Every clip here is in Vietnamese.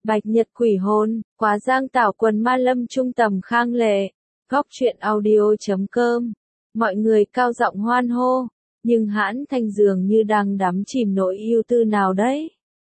Bạch Nhật quỷ hồn, quá giang tảo quần ma lâm trung tầm khang lệ. Góc truyện audio.com. Mọi người cao giọng hoan hô, nhưng Hãn Thanh dường như đang đắm chìm nỗi ưu tư nào đấy.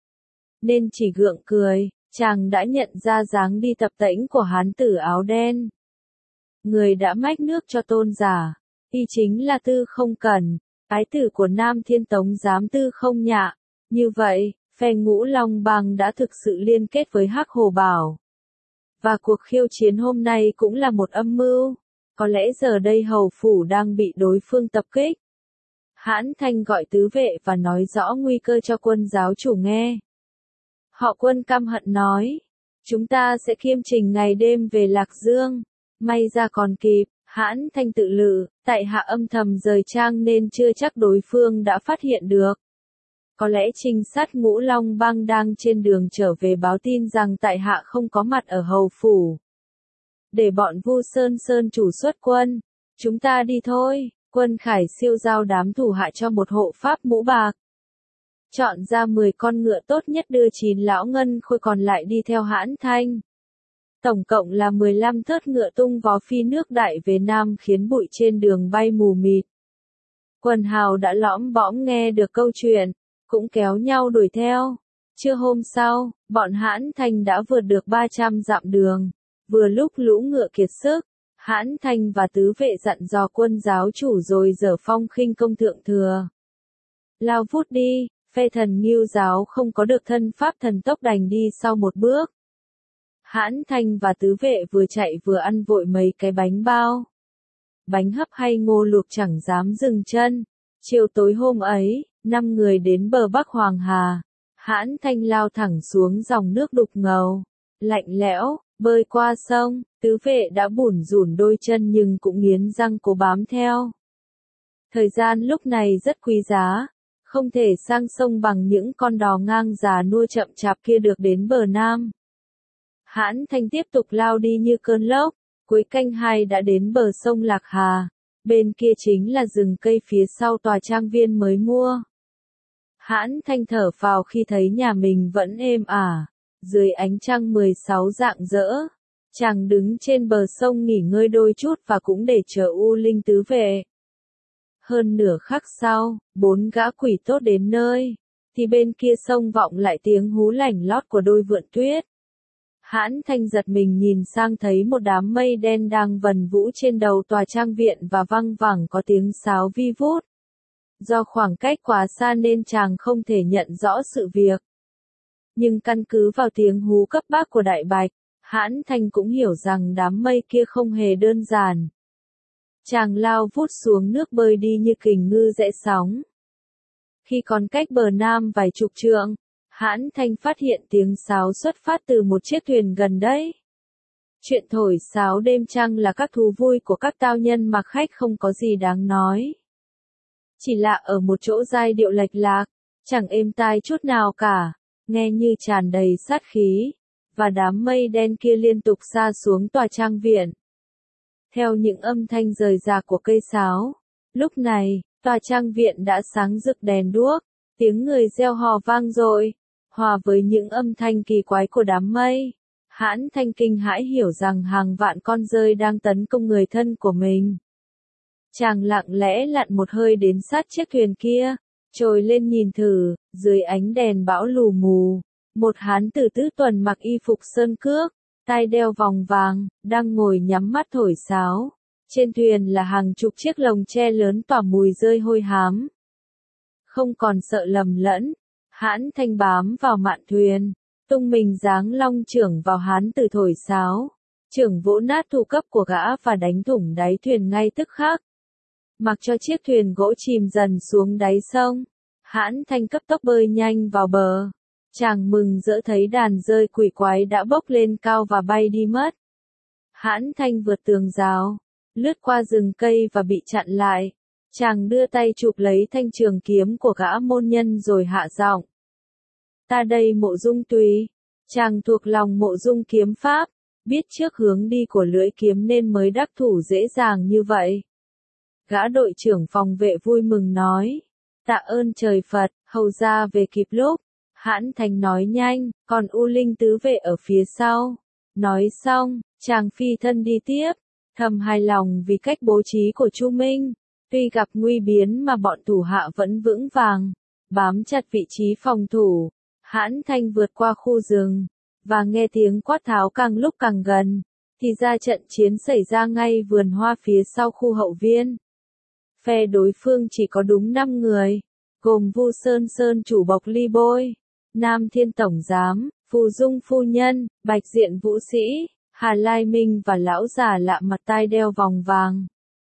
Nên chỉ gượng cười, chàng đã nhận ra dáng đi tập tễnh của hán tử áo đen. Người đã mách nước cho tôn giả, y chính là Tư Không Cẩn, ái tử của Nam Thiên Tống giám Tư Không Nhạ. Như vậy, phe Ngũ Long Bang đã thực sự liên kết với Hắc Hồ Bảo. Và cuộc khiêu chiến hôm nay cũng là một âm mưu. Có lẽ giờ đây hầu phủ đang bị đối phương tập kích. Hãn Thanh gọi tứ vệ và nói rõ nguy cơ cho quân giáo chủ nghe. Họ Quân căm hận nói, chúng ta sẽ kiêm trình ngày đêm về Lạc Dương. May ra còn kịp, Hãn Thanh tự lự, tại hạ âm thầm rời trang nên chưa chắc đối phương đã phát hiện được. Có lẽ trinh sát Ngũ Long Bang đang trên đường trở về báo tin rằng tại hạ không có mặt ở hầu phủ. Để bọn Vu Sơn Sơn chủ xuất quân, chúng ta đi thôi. Quân Khải siêu giao đám thủ hạ cho một hộ pháp mũ bạc. Chọn ra 10 con ngựa tốt nhất đưa 9 lão ngân khôi còn lại đi theo Hãn Thanh. Tổng cộng là 15 thớt ngựa tung vó phi nước đại về Nam khiến bụi trên đường bay mù mịt. Quần hào đã lõm bõm nghe được câu chuyện, cũng kéo nhau đuổi theo. Trưa hôm sau, bọn Hãn Thanh đã vượt được 300 dặm đường. Vừa lúc lũ ngựa kiệt sức, Hãn Thanh và tứ vệ dặn dò quân giáo chủ rồi dở phong khinh công thượng thừa. Lao vút đi, phe thần Ngưu giáo không có được thân pháp thần tốc đành đi sau một bước. Hãn Thanh và tứ vệ vừa chạy vừa ăn vội mấy cái bánh bao. Bánh hấp hay ngô luộc chẳng dám dừng chân. Chiều tối hôm ấy, 5 người đến bờ Bắc Hoàng Hà. Hãn Thanh lao thẳng xuống dòng nước đục ngầu, lạnh lẽo, bơi qua sông. Tứ vệ đã bủn rủn đôi chân nhưng cũng nghiến răng cố bám theo. Thời gian lúc này rất quý giá, không thể sang sông bằng những con đò ngang già nua chậm chạp kia được đến bờ Nam. Hãn Thanh tiếp tục lao đi như cơn lốc, cuối canh 2 đã đến bờ sông Lạc Hà, bên kia chính là rừng cây phía sau tòa trang viên mới mua. Hãn Thanh thở phào khi thấy nhà mình vẫn êm ả, dưới ánh trăng 16 rạng rỡ. Chàng đứng trên bờ sông nghỉ ngơi đôi chút và cũng để chờ U Linh tứ vệ. Hơn nửa khắc sau, 4 gã quỷ tốt đến nơi, thì bên kia sông vọng lại tiếng hú lảnh lót của đôi vượn tuyết. Hãn Thanh giật mình nhìn sang thấy một đám mây đen đang vần vũ trên đầu tòa trang viện và văng vẳng có tiếng sáo vi vút. Do khoảng cách quá xa nên chàng không thể nhận rõ sự việc. Nhưng căn cứ vào tiếng hú cấp bách của Đại Bạch, Hãn Thanh cũng hiểu rằng đám mây kia không hề đơn giản. Chàng lao vút xuống nước bơi đi như kình ngư rẽ sóng. Khi còn cách bờ Nam vài chục trượng, Hãn Thanh phát hiện tiếng sáo xuất phát từ một chiếc thuyền gần đấy. Chuyện thổi sáo đêm trăng là các thú vui của các tao nhân mặc khách không có gì đáng nói. Chỉ là ở một chỗ giai điệu lệch lạc, chẳng êm tai chút nào cả, nghe như tràn đầy sát khí, và đám mây đen kia liên tục sa xuống tòa trang viện. Theo những âm thanh rời rạc của cây sáo, lúc này, tòa trang viện đã sáng rực đèn đuốc, tiếng người reo hò vang dội, hòa với những âm thanh kỳ quái của đám mây. Hãn Thanh kinh hãi hiểu rằng hàng vạn con dơi đang tấn công người thân của mình. Chàng lặng lẽ lặn một hơi đến sát chiếc thuyền kia, trồi lên nhìn thử, dưới ánh đèn bão lù mù, một hán tử tứ tuần mặc y phục sơn cước, tai đeo vòng vàng, đang ngồi nhắm mắt thổi sáo. Trên thuyền là hàng chục chiếc lồng tre lớn tỏa mùi rơi hôi hám. Không còn sợ lầm lẫn, Hãn Thanh bám vào mạn thuyền, tung mình giáng long chưởng vào hán tử thổi sáo. Chưởng vỗ nát thủ cấp của gã và đánh thủng đáy thuyền ngay tức khắc. Mặc cho chiếc thuyền gỗ chìm dần xuống đáy sông, Hãn Thanh cấp tốc bơi nhanh vào bờ. Chàng mừng rỡ thấy đàn dơi quỷ quái đã bốc lên cao và bay đi mất. Hãn Thanh vượt tường rào, lướt qua rừng cây và bị chặn lại. Chàng đưa tay chụp lấy thanh trường kiếm của gã môn nhân rồi hạ giọng. Ta đây Mộ Dung Tùy. Chàng thuộc lòng Mộ Dung kiếm pháp, biết trước hướng đi của lưỡi kiếm nên mới đắc thủ dễ dàng như vậy. Gã đội trưởng phòng vệ vui mừng nói. Tạ ơn trời Phật, hầu ra về kịp lúc. Hãn Thanh nói nhanh, còn U Linh tứ vệ ở phía sau. Nói xong, chàng phi thân đi tiếp, thầm hài lòng vì cách bố trí của Chu Minh. Tuy gặp nguy biến mà bọn thủ hạ vẫn vững vàng, bám chặt vị trí phòng thủ. Hãn Thanh vượt qua khu rừng, và nghe tiếng quát tháo càng lúc càng gần, thì ra trận chiến xảy ra ngay vườn hoa phía sau khu hậu viên. Phe đối phương chỉ có đúng 5 người, gồm Vu Sơn Sơn chủ Bộc Ly Bôi, Nam Thiên Tổng Giám, Phù Dung Phu Nhân, Bạch Diện Vũ Sĩ, Hà Lai Minh và lão già lạ mặt tai đeo vòng vàng.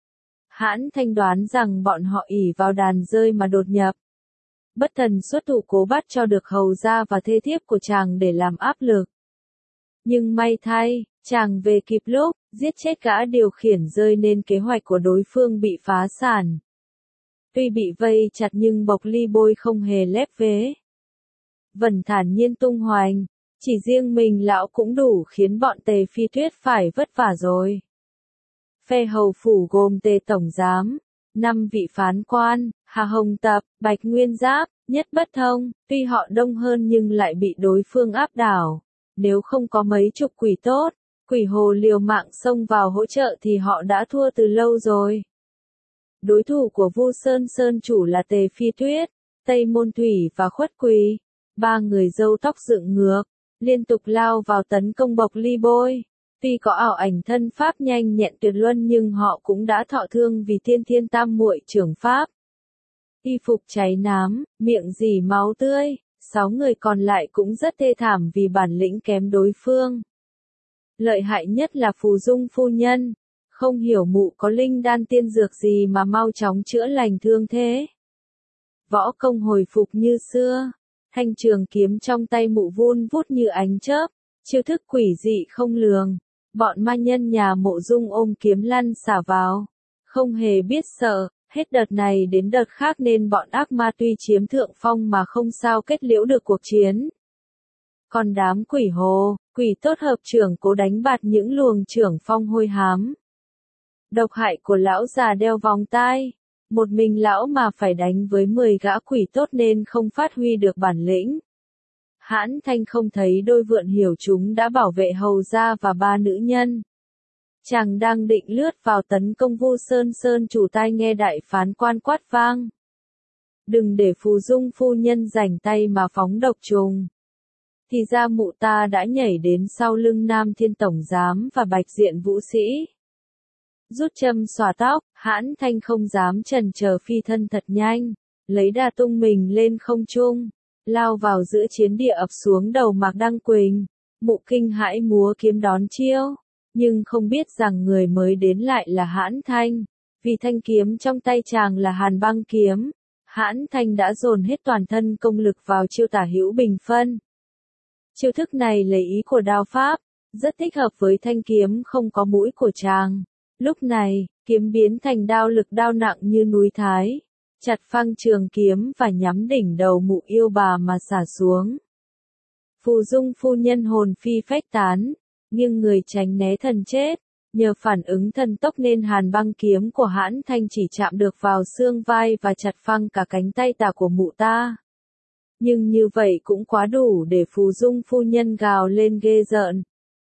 Hãn Thanh đoán rằng bọn họ ỷ vào đàn rơi mà đột nhập. Bất thần xuất thủ cố bắt cho được hầu gia và thê thiếp của chàng để làm áp lực. Nhưng may thay, chàng về kịp lúc, giết chết gã điều khiển rơi nên kế hoạch của đối phương bị phá sản. Tuy bị vây chặt nhưng Bộc Ly Bôi không hề lép vế. Vẫn thản nhiên tung hoành, chỉ riêng mình lão cũng đủ khiến bọn Tề Phi Tuyết phải vất vả rồi. Phe hầu phủ gồm Tề Tổng Giám, 5 vị phán quan, Hà Hồng Tập, Bạch Nguyên Giáp, Nhất Bất Thông, tuy họ đông hơn nhưng lại bị đối phương áp đảo. Nếu không có mấy chục quỷ tốt, quỷ hồ liều mạng xông vào hỗ trợ thì họ đã thua từ lâu rồi. Đối thủ của Vu Sơn Sơn chủ là Tề Phi Tuyết, Tây Môn Thủy và Khuất Quỳ, 3 người râu tóc dựng ngược, liên tục lao vào tấn công Bộc Ly Bôi. Tuy có ảo ảnh thân pháp nhanh nhẹn tuyệt luân nhưng họ cũng đã thọ thương vì Thiên Thiên Tam Muội trưởng pháp. Y phục cháy nám, miệng rỉ máu tươi, 6 người còn lại cũng rất thê thảm vì bản lĩnh kém đối phương. Lợi hại nhất là Phù Dung Phu Nhân, không hiểu mụ có linh đan tiên dược gì mà mau chóng chữa lành thương thế. Võ công hồi phục như xưa, thanh trường kiếm trong tay mụ vun vút như ánh chớp, chiêu thức quỷ dị không lường. Bọn ma nhân nhà Mộ Dung ôm kiếm lăn xả vào, không hề biết sợ, hết đợt này đến đợt khác nên bọn ác ma tuy chiếm thượng phong mà không sao kết liễu được cuộc chiến. Còn đám quỷ hồ, quỷ tốt hợp trưởng cố đánh bạt những luồng trưởng phong hôi hám. Độc hại của lão già đeo vòng tai, một mình lão mà phải đánh với 10 gã quỷ tốt nên không phát huy được bản lĩnh. Hãn Thanh không thấy đôi vượn hiểu chúng đã bảo vệ hầu gia và 3 nữ nhân. Chàng đang định lướt vào tấn công Vu Sơn Sơn chủ tai nghe đại phán quan quát vang. Đừng để Phù Dung Phu Nhân rảnh tay mà phóng độc trùng. Thì ra mụ ta đã nhảy đến sau lưng Nam Thiên Tổng Giám và Bạch Diện Vũ Sĩ. Rút châm xòa tóc, Hãn Thanh không dám chần chờ phi thân thật nhanh, lấy đà tung mình lên không trung, lao vào giữa chiến địa ập xuống đầu Mạc Đăng Quỳnh. Mụ kinh hãi múa kiếm đón chiêu, nhưng không biết rằng người mới đến lại là Hãn Thanh, vì thanh kiếm trong tay chàng là Hàn Băng kiếm. Hãn Thanh đã dồn hết toàn thân công lực vào chiêu tả hữu bình phân. Chiêu thức này lấy ý của đao pháp, rất thích hợp với thanh kiếm không có mũi của chàng. Lúc này, kiếm biến thành đao lực đao nặng như núi Thái, chặt phăng trường kiếm và nhắm đỉnh đầu mụ yêu bà mà xả xuống. Phù Dung Phu Nhân hồn phi phách tán, nghiêng người tránh né thần chết, nhờ phản ứng thần tốc nên Hàn Băng kiếm của Hãn Thanh chỉ chạm được vào xương vai và chặt phăng cả cánh tay tả của mụ ta. Nhưng như vậy cũng quá đủ để Phù Dung Phu Nhân gào lên ghê rợn.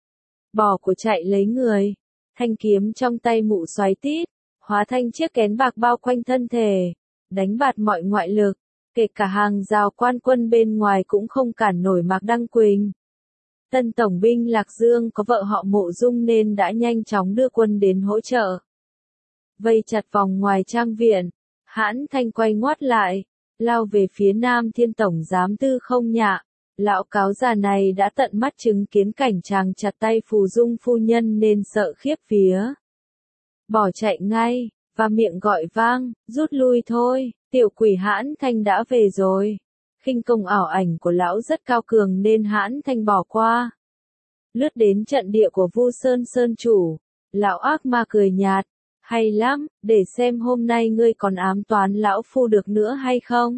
Bỏ của chạy lấy người, thanh kiếm trong tay mụ xoáy tít, hóa thành chiếc kén bạc bao quanh thân thể, đánh bạt mọi ngoại lực, kể cả hàng rào quan quân bên ngoài cũng không cản nổi Mạc Đăng Quỳnh. Tân tổng binh Lạc Dương có vợ họ Mộ Dung nên đã nhanh chóng đưa quân đến hỗ trợ. Vây chặt vòng ngoài trang viện, Hãn Thanh quay ngoắt lại, lao về phía Nam Thiên Tổng Giám Tư Không Nhạ. Lão cáo già này đã tận mắt chứng kiến cảnh chàng chặt tay Phù Dung Phu Nhân nên sợ khiếp vía. Bỏ chạy ngay, và miệng gọi vang, rút lui thôi, tiểu quỷ Hãn Thanh đã về rồi. Khinh công ảo ảnh của lão rất cao cường nên Hãn Thanh bỏ qua. Lướt đến trận địa của Vu Sơn Sơn chủ, lão ác ma cười nhạt, hay lắm, để xem hôm nay ngươi còn ám toán lão phu được nữa hay không.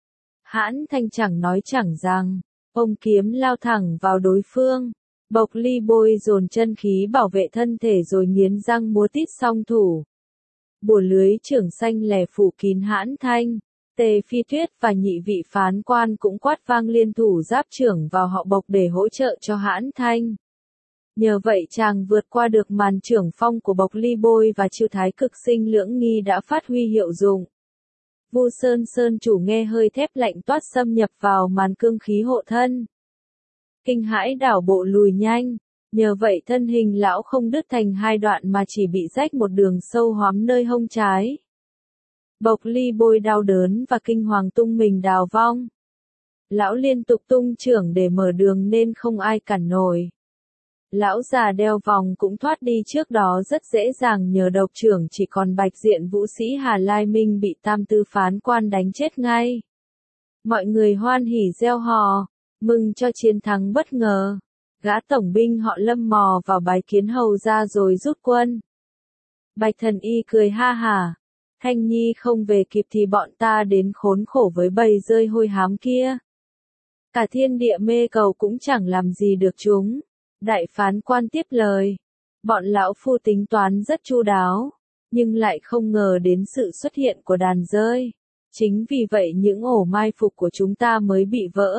Hãn Thanh chẳng nói chẳng rằng, ông kiếm lao thẳng vào đối phương. Bộc Ly Bôi dồn chân khí bảo vệ thân thể rồi nghiến răng múa tít song thủ. Bùa lưới trưởng xanh lẻ phủ kín Hãn Thanh, Tề Phi Tuyết và nhị vị phán quan cũng quát vang liên thủ giáp trưởng vào họ Bộc để hỗ trợ cho Hãn Thanh. Nhờ vậy chàng vượt qua được màn trưởng phong của Bộc Ly Bôi và chiêu thái cực sinh lưỡng nghi đã phát huy hiệu dụng. Vu Sơn Sơn chủ nghe hơi thép lạnh toát xâm nhập vào màn cương khí hộ thân. Kinh hãi đảo bộ lùi nhanh, nhờ vậy thân hình lão không đứt thành hai đoạn mà chỉ bị rách một đường sâu hoắm nơi hông trái. Bộc Ly Bôi đau đớn và kinh hoàng tung mình đào vong. Lão liên tục tung trưởng để mở đường nên không ai cản nổi. Lão già đeo vòng cũng thoát đi trước đó rất dễ dàng nhờ độc trưởng, chỉ còn Bạch Diện vũ sĩ Hà Lai Minh bị tam tư phán quan đánh chết ngay. Mọi người hoan hỉ reo hò, mừng cho chiến thắng bất ngờ. Gã tổng binh họ Lâm mò vào bái kiến hầu ra rồi rút quân. Bạch Thần Y cười ha hả. Thanh Nhi không về kịp thì bọn ta đến khốn khổ với bầy rơi hôi hám kia. Cả thiên địa mê cầu cũng chẳng làm gì được chúng. Đại phán quan tiếp lời. Bọn lão phu tính toán rất chu đáo, nhưng lại không ngờ đến sự xuất hiện của đàn rơi. Chính vì vậy những ổ mai phục của chúng ta mới bị vỡ.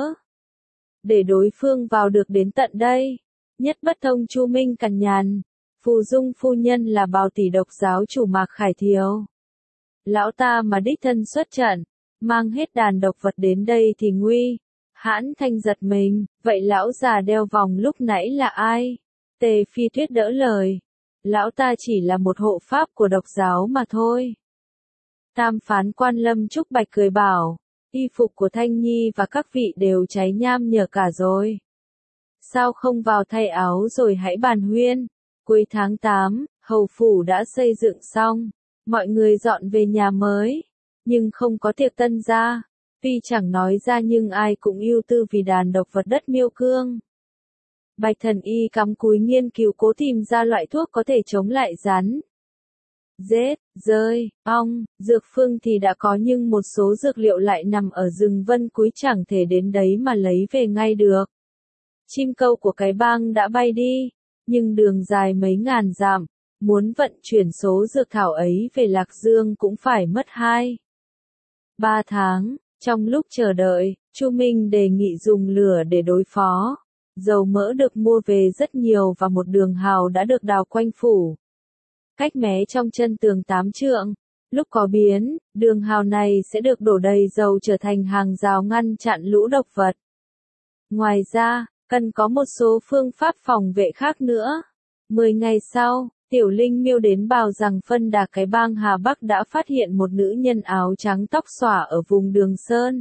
Để đối phương vào được đến tận đây. Nhất bất thông Chu Minh cằn nhằn. Phù Dung phu nhân là bào tỷ độc giáo chủ Mạc Khải Thiếu. Lão ta mà đích thân xuất trận, mang hết đàn độc vật đến đây thì nguy. Hãn Thanh giật mình, vậy lão già đeo vòng lúc nãy là ai? Tề Phi Tuyết đỡ lời. Lão ta chỉ là một hộ pháp của độc giáo mà thôi. Tam phán quan Lâm Trúc Bạch cười bảo, y phục của Thanh Nhi và các vị đều cháy nham nhở cả rồi. Sao không vào thay áo rồi hãy bàn huyên? Cuối tháng 8, hầu phủ đã xây dựng xong, mọi người dọn về nhà mới, nhưng không có tiệc tân gia. Tuy chẳng nói ra nhưng ai cũng ưu tư vì đàn độc vật đất Miêu Cương. Bạch Thần Y cắm cúi nghiên cứu cố tìm ra loại thuốc có thể chống lại rắn, rết, rơi, ong, dược phương thì đã có nhưng một số dược liệu lại nằm ở rừng Vân Cúi chẳng thể đến đấy mà lấy về ngay được. Chim câu của cái bang đã bay đi, nhưng đường dài mấy ngàn dặm, muốn vận chuyển số dược thảo ấy về Lạc Dương cũng phải mất 2-3 tháng. Trong lúc chờ đợi, Chu Minh đề nghị dùng lửa để đối phó. Dầu mỡ được mua về rất nhiều và một đường hào đã được đào quanh phủ. Cách mé trong chân tường 8 trượng. Lúc có biến, đường hào này sẽ được đổ đầy dầu trở thành hàng rào ngăn chặn lũ độc vật. Ngoài ra, cần có một số phương pháp phòng vệ khác nữa. 10 ngày sau, Tiểu Linh Miêu đến bào rằng phân đà cái bang Hà Bắc đã phát hiện một nữ nhân áo trắng tóc xõa ở vùng Đường Sơn.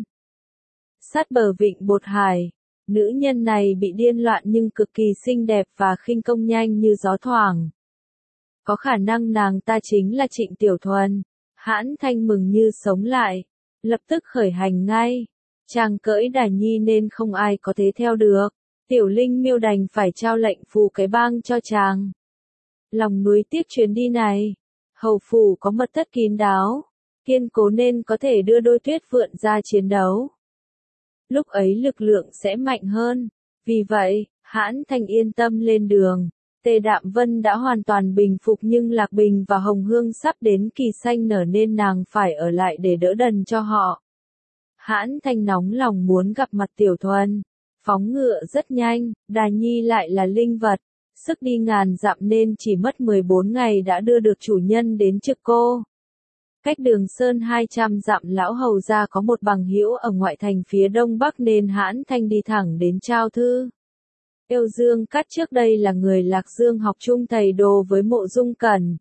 Sát bờ vịnh Bột Hải, nữ nhân này bị điên loạn nhưng cực kỳ xinh đẹp và khinh công nhanh như gió thoảng. Có khả năng nàng ta chính là Trịnh Tiểu Thuần. Hãn Thanh mừng như sống lại, lập tức khởi hành ngay. Chàng cưỡi Đà Nhi nên không ai có thể theo được. Tiểu Linh Miêu đành phải trao lệnh phù cái bang cho chàng. Lòng nuối tiếc chuyến đi này, hầu phủ có mật thất kín đáo, kiên cố nên có thể đưa đôi tuyết vượn ra chiến đấu. Lúc ấy lực lượng sẽ mạnh hơn, vì vậy, Hãn Thanh yên tâm lên đường. Tề Đạm Vân đã hoàn toàn bình phục nhưng Lạc Bình và Hồng Hương sắp đến kỳ xanh nở nên nàng phải ở lại để đỡ đần cho họ. Hãn Thanh nóng lòng muốn gặp mặt Tiểu Thuần, phóng ngựa rất nhanh, Đà Nhi lại là linh vật. Sức đi ngàn dặm nên chỉ mất 14 ngày đã đưa được chủ nhân đến Trực Cô. Cách Đường Sơn 200 dặm lão hầu gia có một bằng hữu ở ngoại thành phía đông bắc nên Hãn Thanh đi thẳng đến trao thư. Êu Dương Cát trước đây là người Lạc Dương học chung thầy đồ với Mộ Dung Cẩn.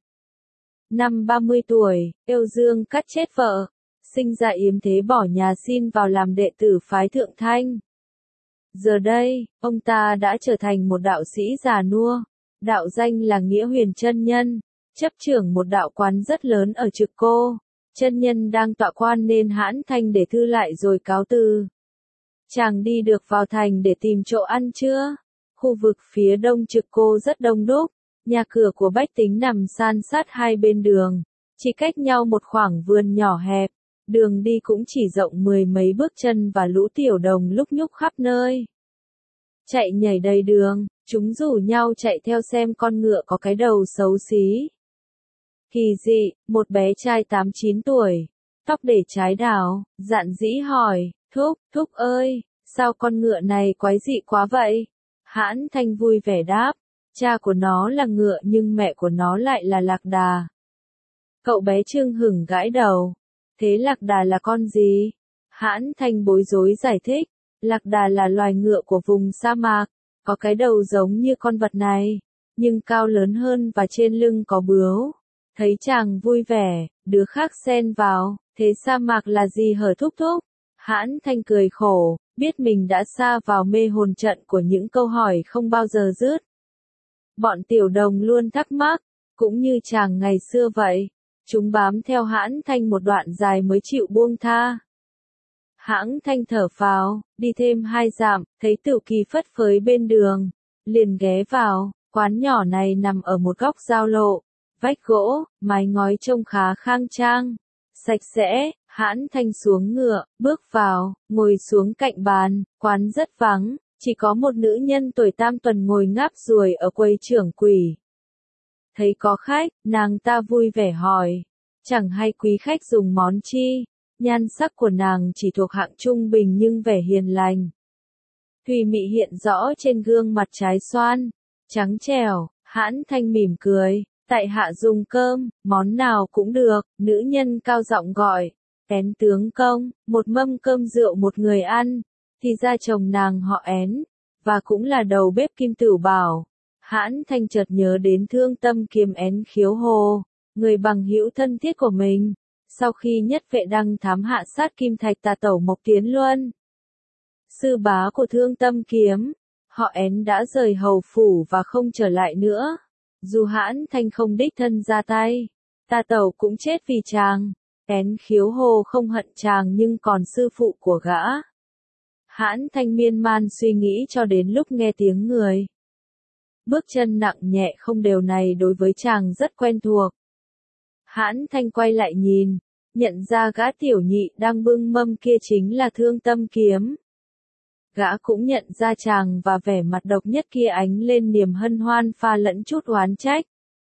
Năm 30 tuổi, Êu Dương Cát chết vợ, sinh ra yếm thế bỏ nhà xin vào làm đệ tử phái Thượng Thanh. Giờ đây, ông ta đã trở thành một đạo sĩ già nua, đạo danh là Nghĩa Huyền Chân Nhân, chấp trưởng một đạo quán rất lớn ở Trực Cô. Chân nhân đang tọa quan nên Hãn Thanh để thư lại rồi cáo từ. Chàng đi được vào thành để tìm chỗ ăn trưa. Khu vực phía đông Trực Cô rất đông đúc, nhà cửa của bách tính nằm san sát hai bên đường, chỉ cách nhau một khoảng vườn nhỏ hẹp, đường đi cũng chỉ rộng 10 mấy bước chân và lũ tiểu đồng lúc nhúc khắp nơi. Chạy nhảy đầy đường, chúng rủ nhau chạy theo xem con ngựa có cái đầu xấu xí. Kỳ dị, một bé trai 8-9 tuổi, tóc để trái đào, dạn dĩ hỏi, thúc ơi, sao con ngựa này quái dị quá vậy? Hãn Thanh vui vẻ đáp, cha của nó là ngựa nhưng mẹ của nó lại là lạc đà. Cậu bé Trương hửng gãi đầu, thế lạc đà là con gì? Hãn Thanh bối rối giải thích, lạc đà là loài ngựa của vùng sa mạc, có cái đầu giống như con vật này, nhưng cao lớn hơn và trên lưng có bướu. Thấy chàng vui vẻ, đứa khác xen vào, thế sa mạc là gì hở thúc? Hãn Thanh cười khổ, biết mình đã sa vào mê hồn trận của những câu hỏi không bao giờ dứt. Bọn tiểu đồng luôn thắc mắc, cũng như chàng ngày xưa vậy, chúng bám theo Hãn Thanh một đoạn dài mới chịu buông tha. Hãn Thanh thở phào, đi thêm 2 dặm, thấy Tử Kỳ phất phới bên đường, liền ghé vào, quán nhỏ này nằm ở một góc giao lộ, vách gỗ, mái ngói trông khá khang trang, sạch sẽ. Hãn Thanh xuống ngựa, bước vào, ngồi xuống cạnh bàn, quán rất vắng, chỉ có một nữ nhân tuổi tam tuần ngồi ngáp ruồi ở quầy trưởng quầy. Thấy có khách, nàng ta vui vẻ hỏi, chẳng hay quý khách dùng món chi? Nhan sắc của nàng chỉ thuộc hạng trung bình nhưng vẻ hiền lành. Thùy mị hiện rõ trên gương mặt trái xoan, trắng trẻo. Hãn Thanh mỉm cười, tại hạ dùng cơm, món nào cũng được, nữ nhân cao giọng gọi. Én tướng công, một mâm cơm rượu một người ăn, thì ra chồng nàng họ Én, và cũng là đầu bếp Kim Tửu Bảo. Hãn Thanh chợt nhớ đến Thương Tâm Kiếm Én Khiếu Hồ, người bằng hữu thân thiết của mình, sau khi nhất vệ đăng thám hạ sát Kim Thạch Tà Tẩu Mộc Tiến Luân. Sư bá của Thương Tâm Kiếm, họ Én đã rời hầu phủ và không trở lại nữa. Dù Hãn Thanh không đích thân ra tay, Tà Tẩu cũng chết vì chàng. Én Khiếu Hồ không hận chàng nhưng còn sư phụ của gã. Hãn Thanh miên man suy nghĩ cho đến lúc nghe tiếng người. Bước chân nặng nhẹ không đều này đối với chàng rất quen thuộc. Hãn Thanh quay lại nhìn, nhận ra gã tiểu nhị đang bưng mâm kia chính là Thương Tâm Kiếm. Gã cũng nhận ra chàng và vẻ mặt độc nhất kia ánh lên niềm hân hoan pha lẫn chút oán trách.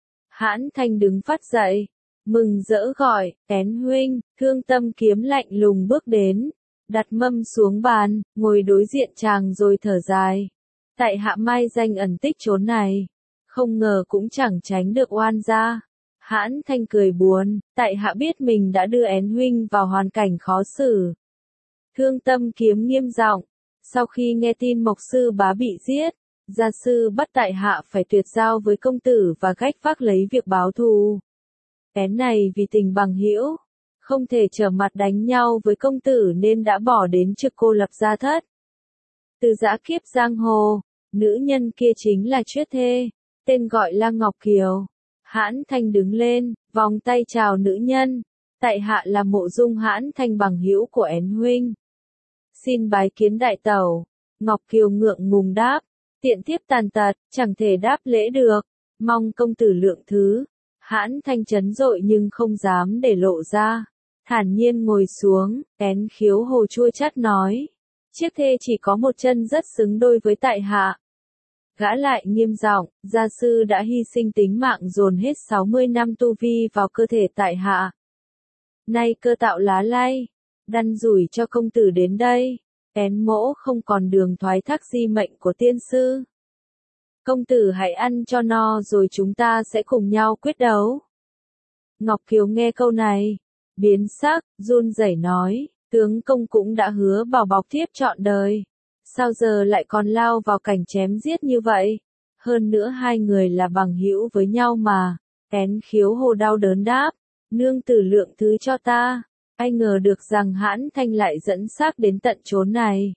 Hãn Thanh đứng phát dậy, mừng rỡ gọi, Én huynh. Thương Tâm Kiếm lạnh lùng bước đến, đặt mâm xuống bàn, ngồi đối diện chàng rồi thở dài. Tại hạ mai danh ẩn tích chốn này, không ngờ cũng chẳng tránh được oan gia. Hãn Thanh cười buồn, tại hạ biết mình đã đưa Én huynh vào hoàn cảnh khó xử. Thương Tâm Kiếm nghiêm giọng, sau khi nghe tin Mộc sư bá bị giết, gia sư bắt tại hạ phải tuyệt giao với công tử và gách phác lấy việc báo thù. Én này vì tình bằng hữu, không thể trở mặt đánh nhau với công tử nên đã bỏ đến Trực Cô lập gia thất. Từ dã kiếp giang hồ, nữ nhân kia chính là Chuyết Thê, tên gọi là Ngọc Kiều. Hãn Thanh đứng lên, vòng tay chào nữ nhân. Tại hạ là Mộ Dung Hãn Thanh bằng hữu của Én huynh. Xin bái kiến đại tẩu. Ngọc Kiều ngượng ngùng đáp, tiện thiếp tàn tật, chẳng thể đáp lễ được, mong công tử lượng thứ. Hãn Thanh chấn dội nhưng không dám để lộ ra, thản nhiên ngồi xuống. Én Khiếu Hồ chua chát nói, Chiếc Thê chỉ có một chân rất xứng đôi với tại hạ. Gã lại nghiêm giọng, gia sư đã hy sinh tính mạng dồn hết 60 năm tu vi vào cơ thể tại hạ. Nay cơ tạo lá lay, đăn rủi cho công tử đến đây, Én mỗ không còn đường thoái thác di mệnh của tiên sư. Công tử hãy ăn cho no rồi chúng ta sẽ cùng nhau quyết đấu. Ngọc Kiều nghe câu này, biến sắc, run rẩy nói, tướng công cũng đã hứa bảo bọc thiếp trọn đời. Sao giờ lại còn lao vào cảnh chém giết như vậy? Hơn nữa hai người là bằng hữu với nhau mà. Én Khiếu Hồ đau đớn đáp, nương tử lượng thứ cho ta. Ai ngờ được rằng Hãn Thanh lại dẫn xác đến tận chốn này.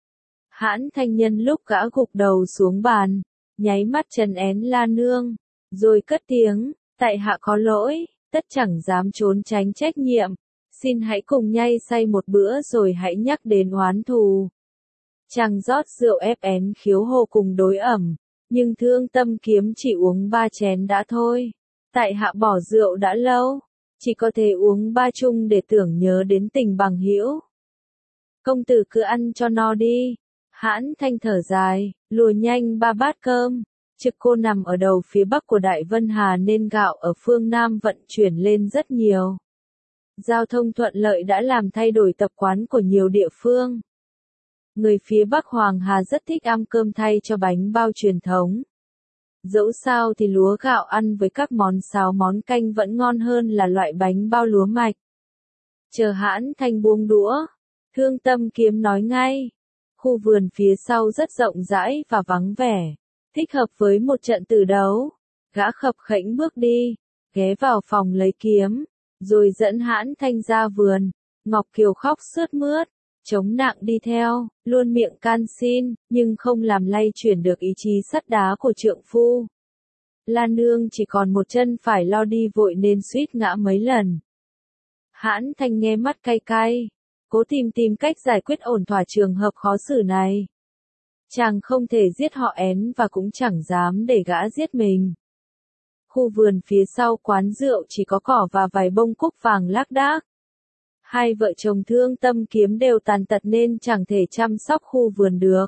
Hãn Thanh nhân lúc gã gục đầu xuống bàn, nháy mắt trần én la nương, rồi cất tiếng, tại hạ có lỗi, tất chẳng dám trốn tránh trách nhiệm. Xin hãy cùng nhay say một bữa rồi hãy nhắc đến oán thù. Chàng rót rượu ép Én Khiếu Hồ cùng đối ẩm, nhưng Thương Tâm Kiếm chỉ uống 3 chén đã thôi. Tại hạ bỏ rượu đã lâu, chỉ có thể uống 3 chung để tưởng nhớ đến tình bằng hữu. Công tử cứ ăn cho no đi. Hãn Thanh thở dài, lùa nhanh 3 bát cơm. Trực Cô nằm ở đầu phía bắc của Đại Vân Hà nên gạo ở phương Nam vận chuyển lên rất nhiều. Giao thông thuận lợi đã làm thay đổi tập quán của nhiều địa phương. Người phía Bắc Hoàng Hà rất thích ăn cơm thay cho bánh bao truyền thống. Dẫu sao thì lúa gạo ăn với các món xào món canh vẫn ngon hơn là loại bánh bao lúa mạch. Chờ Hãn Thanh buông đũa, Thương Tâm Kiếm nói ngay. Khu vườn phía sau rất rộng rãi và vắng vẻ, thích hợp với một trận tử đấu. Gã khập khểnh bước đi, ghé vào phòng lấy kiếm, rồi dẫn Hãn Thanh ra vườn. Ngọc Kiều khóc sướt mướt, chống nặng đi theo, luôn miệng van xin, nhưng không làm lay chuyển được ý chí sắt đá của trượng phu. La Nương chỉ còn một chân phải lo đi vội nên suýt ngã mấy lần. Hãn Thanh nghe mắt cay cay, cố tìm cách giải quyết ổn thỏa trường hợp khó xử này. Chàng không thể giết họ Én và cũng chẳng dám để gã giết mình. Khu vườn phía sau quán rượu chỉ có cỏ và vài bông cúc vàng lác đác. Hai vợ chồng Thương Tâm Kiếm đều tàn tật nên chẳng thể chăm sóc khu vườn được.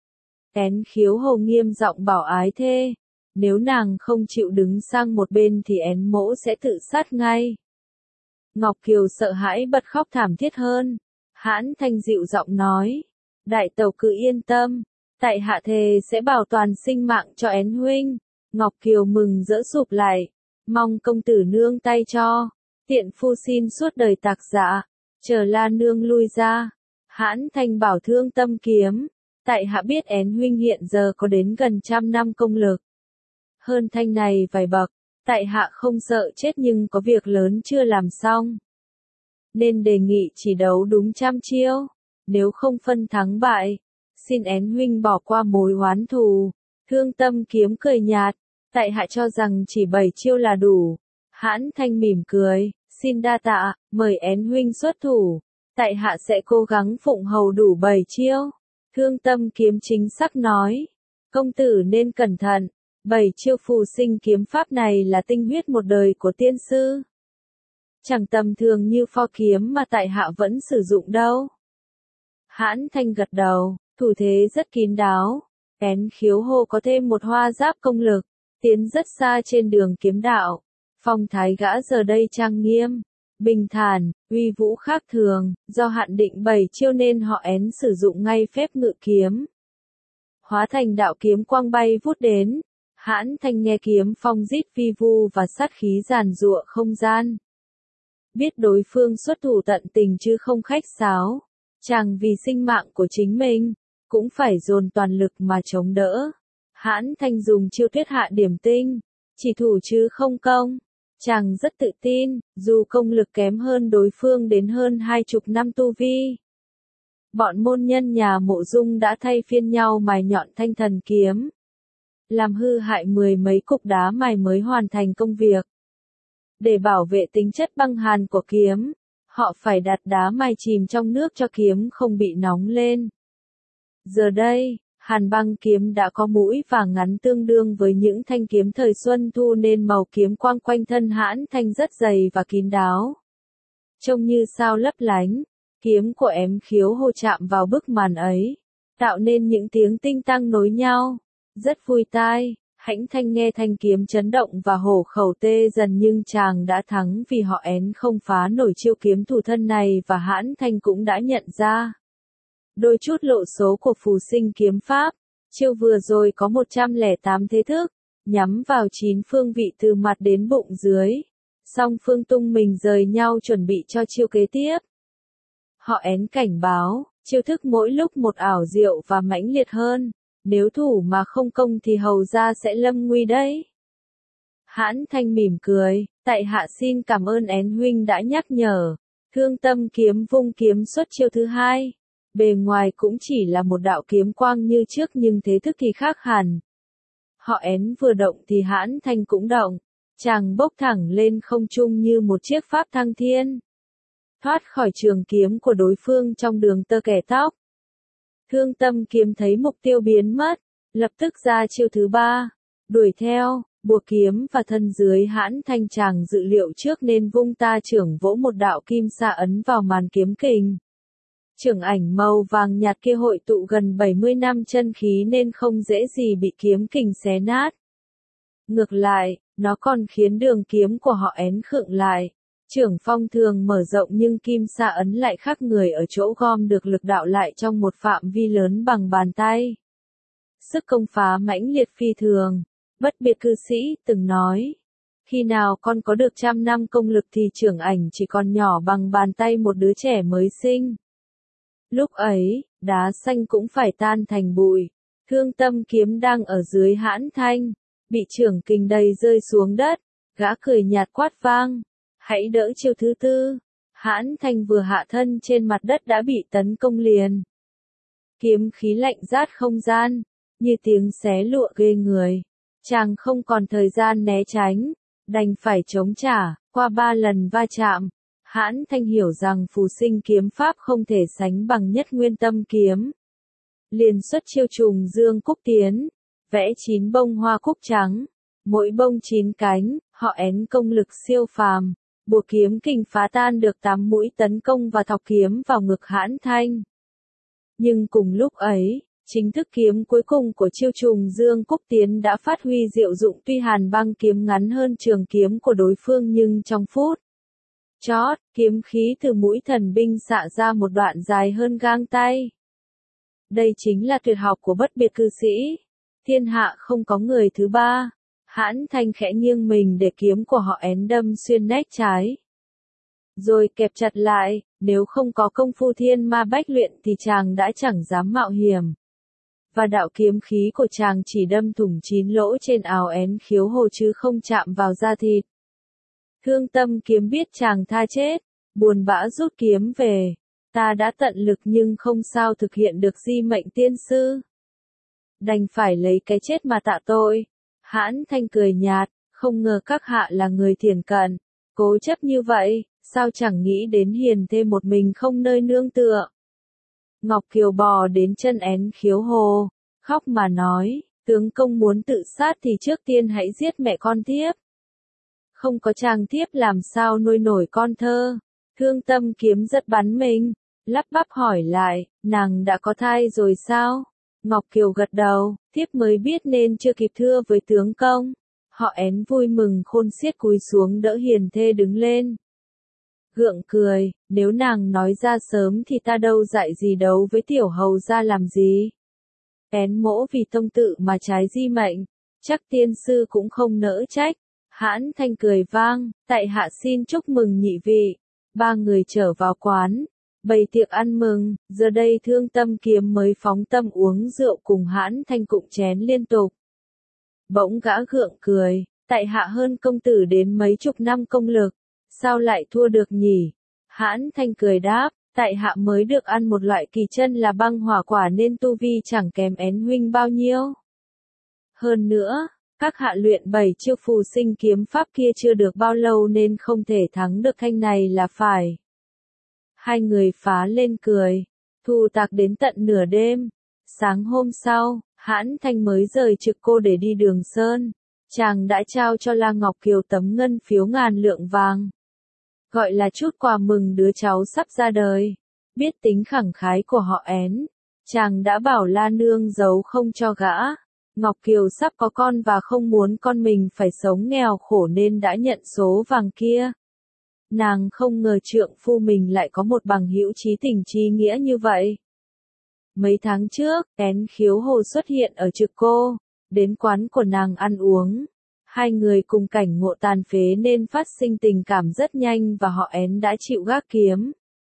Én Khiếu Hồ nghiêm giọng bảo ái thê, nếu nàng không chịu đứng sang một bên thì Én mỗ sẽ tự sát ngay. Ngọc Kiều sợ hãi bật khóc thảm thiết hơn. Hãn Thanh dịu giọng nói, đại tẩu cứ yên tâm, tại hạ thề sẽ bảo toàn sinh mạng cho Én huynh. Ngọc Kiều mừng rỡ sụp lại, mong công tử nương tay cho, tiện phu xin suốt đời tạc dạ. Chờ La Nương lui ra, Hãn Thanh bảo Thương Tâm Kiếm, tại hạ biết Én huynh hiện giờ có đến gần 100 năm công lực. Hơn Thanh này vài bậc, tại hạ không sợ chết nhưng có việc lớn chưa làm xong. Nên đề nghị chỉ đấu đúng 100 chiêu, nếu không phân thắng bại, xin Én huynh bỏ qua mối oán thù. Thương Tâm Kiếm cười nhạt, tại hạ cho rằng chỉ 7 chiêu là đủ. Hãn Thanh mỉm cười, xin đa tạ, mời Én huynh xuất thủ, tại hạ sẽ cố gắng phụng hầu đủ 7 chiêu. Thương Tâm Kiếm chính xác nói, công tử nên cẩn thận, 7 chiêu phù sinh kiếm pháp này là tinh huyết một đời của tiên sư. Chẳng tầm thường như pho kiếm mà tại hạ vẫn sử dụng đâu. Hãn Thanh gật đầu, thủ thế rất kín đáo. Én Khiếu Hồ có thêm một hoa giáp công lực, tiến rất xa trên đường kiếm đạo. Phong thái gã giờ đây trang nghiêm, bình thản, uy vũ khác thường, do hạn định 7 chiêu nên họ Én sử dụng ngay phép ngự kiếm. Hóa thành đạo kiếm quang bay vút đến, Hãn Thanh nghe kiếm phong rít vi vu và sát khí giàn giụa không gian. Biết đối phương xuất thủ tận tình chứ không khách sáo, chàng vì sinh mạng của chính mình, cũng phải dồn toàn lực mà chống đỡ. Hãn Thanh dùng chiêu Tuyết Hạ Điểm Tinh, chỉ thủ chứ không công. Chàng rất tự tin, dù công lực kém hơn đối phương đến hơn 20 năm tu vi. Bọn môn nhân nhà Mộ Dung đã thay phiên nhau mài nhọn thanh thần kiếm, làm hư hại 10 mấy cục đá mài mới hoàn thành công việc. Để bảo vệ tính chất băng hàn của kiếm, họ phải đặt đá mài chìm trong nước cho kiếm không bị nóng lên. Giờ đây, hàn băng kiếm đã có mũi và ngắn tương đương với những thanh kiếm thời Xuân Thu nên màu kiếm quang quanh thân Hãn Thanh rất dày và kín đáo. Trông như sao lấp lánh, kiếm của Én Khiếu Hồ chạm vào bức màn ấy, tạo nên những tiếng tinh tăng nối nhau, rất vui tai. Hãnh Thanh nghe thanh kiếm chấn động và hổ khẩu tê dần nhưng chàng đã thắng vì họ Én không phá nổi chiêu kiếm thủ thân này và Hãn Thanh cũng đã nhận ra đôi chút lộ số của phù sinh kiếm pháp. Chiêu vừa rồi có 108 thế thức, nhắm vào 9 phương vị từ mặt đến bụng dưới. Song phương tung mình rời nhau chuẩn bị cho chiêu kế tiếp. Họ Én cảnh báo, chiêu thức mỗi lúc một ảo diệu và mãnh liệt hơn. Nếu thủ mà không công thì hầu ra sẽ lâm nguy đấy. Hãn Thanh mỉm cười, tại hạ xin cảm ơn Én huynh đã nhắc nhở. Thương Tâm Kiếm vung kiếm xuất chiêu thứ hai. Bề ngoài cũng chỉ là một đạo kiếm quang như trước nhưng thế thức thì khác hẳn. Họ Én vừa động thì Hãn Thanh cũng động. Chàng bốc thẳng lên không trung như một chiếc pháp thăng thiên, thoát khỏi trường kiếm của đối phương trong đường tơ kẻ tóc. Thương Tâm Kiếm thấy mục tiêu biến mất, lập tức ra chiêu thứ ba, đuổi theo, bùa kiếm và thân dưới Hãn Thanh chàng dự liệu trước nên vung ta chưởng vỗ một đạo kim sa ấn vào màn kiếm kình. Chưởng ảnh màu vàng nhạt kia hội tụ gần 70 năm chân khí nên không dễ gì bị kiếm kình xé nát. Ngược lại, nó còn khiến đường kiếm của họ Én khựng lại, Trưởng phong thường mở rộng nhưng kim sa ấn lại khác người ở chỗ gom được lực đạo lại trong một phạm vi lớn bằng bàn tay. Sức công phá mãnh liệt phi thường. Bất biệt cư sĩ từng nói, khi nào con có được 100 năm công lực thì trưởng ảnh chỉ còn nhỏ bằng bàn tay một đứa trẻ mới sinh. Lúc ấy, đá xanh cũng phải tan thành bụi. Thương Tâm kiếm đang ở dưới Hãn Thanh, bị trưởng kình đầy rơi xuống đất, gã cười nhạt quát vang, hãy đỡ chiêu thứ tư. Hãn Thanh vừa hạ thân trên mặt đất đã bị tấn công liền. Kiếm khí lạnh rát không gian, như tiếng xé lụa ghê người. Chàng không còn thời gian né tránh, đành phải chống trả, qua 3 lần va chạm. Hãn Thanh hiểu rằng phù sinh kiếm pháp không thể sánh bằng Nhất Nguyên Tâm kiếm. Liền xuất chiêu trùng dương cúc tiến, vẽ 9 bông hoa cúc trắng, mỗi bông 9 cánh, họ én công lực siêu phàm, bùa kiếm kình phá tan được 8 mũi tấn công và thọc kiếm vào ngực Hãn Thanh. Nhưng cùng lúc ấy, chính thức kiếm cuối cùng của chiêu trùng dương cúc tiến đã phát huy diệu dụng, tuy hàn băng kiếm ngắn hơn trường kiếm của đối phương nhưng trong phút chót, kiếm khí từ mũi thần binh xạ ra một đoạn dài hơn gang tay. Đây chính là tuyệt học của bất biệt cư sĩ. Thiên hạ không có người thứ ba. Hãn Thanh khẽ nghiêng mình để kiếm của họ én đâm xuyên nách trái. Rồi kẹp chặt lại, nếu không có công phu thiên ma bách luyện thì chàng đã chẳng dám mạo hiểm. Và đạo kiếm khí của chàng chỉ đâm thủng 9 lỗ trên áo én khiếu hồ chứ không chạm vào da thịt. Thương Tâm kiếm biết chàng tha chết, buồn bã rút kiếm về. Ta đã tận lực nhưng không sao thực hiện được di mệnh tiên sư. Đành phải lấy cái chết mà tạ tội. Hãn Thanh cười nhạt, không ngờ các hạ là người thiển cận, cố chấp như vậy, sao chẳng nghĩ đến hiền thê một mình không nơi nương tựa. Ngọc Kiều bò đến chân én khiếu hồ, khóc mà nói, tướng công muốn tự sát thì trước tiên hãy giết mẹ con thiếp. Không có chàng thiếp làm sao nuôi nổi con thơ. Thương Tâm kiếm rất bắn mình, lắp bắp hỏi lại, nàng đã có thai rồi sao? Ngọc Kiều gật đầu, thiếp mới biết nên chưa kịp thưa với tướng công. Họ én vui mừng khôn xiết cúi xuống đỡ hiền thê đứng lên. Gượng cười, nếu nàng nói ra sớm thì ta đâu dạy gì đấu với tiểu hầu ra làm gì. Én mỗ vì tông tự mà trái di mệnh, chắc tiên sư cũng không nỡ trách. Hãn Thanh cười vang, tại hạ xin chúc mừng nhị vị. 3 người trở vào quán, bày tiệc ăn mừng, giờ đây Thương Tâm kiếm mới phóng tâm uống rượu cùng Hãn Thanh cụng chén liên tục. Bỗng gã gượng cười, tại hạ hơn công tử đến mấy chục năm công lực, sao lại thua được nhỉ? Hãn Thanh cười đáp, tại hạ mới được ăn một loại kỳ chân là băng hỏa quả nên tu vi chẳng kém én huynh bao nhiêu. Hơn nữa, các hạ luyện 7 chiêu phù sinh kiếm pháp kia chưa được bao lâu nên không thể thắng được thanh này là phải. Hai người phá lên cười, thu tạc đến tận nửa đêm. Sáng hôm sau, Hãn Thanh mới rời Trực Cô để đi Đường Sơn. Chàng đã trao cho La Ngọc Kiều tấm ngân phiếu 1000 lượng vàng. Gọi là chút quà mừng đứa cháu sắp ra đời. Biết tính khẳng khái của họ én, chàng đã bảo La Nương giấu không cho gã. Ngọc Kiều sắp có con và không muốn con mình phải sống nghèo khổ nên đã nhận số vàng kia. Nàng không ngờ trượng phu mình lại có một bằng hữu chí tình chí nghĩa như vậy. Mấy tháng trước, én khiếu hồ xuất hiện ở Trực Cô, đến quán của nàng ăn uống. Hai người cùng cảnh ngộ tàn phế nên phát sinh tình cảm rất nhanh và họ én đã chịu gác kiếm.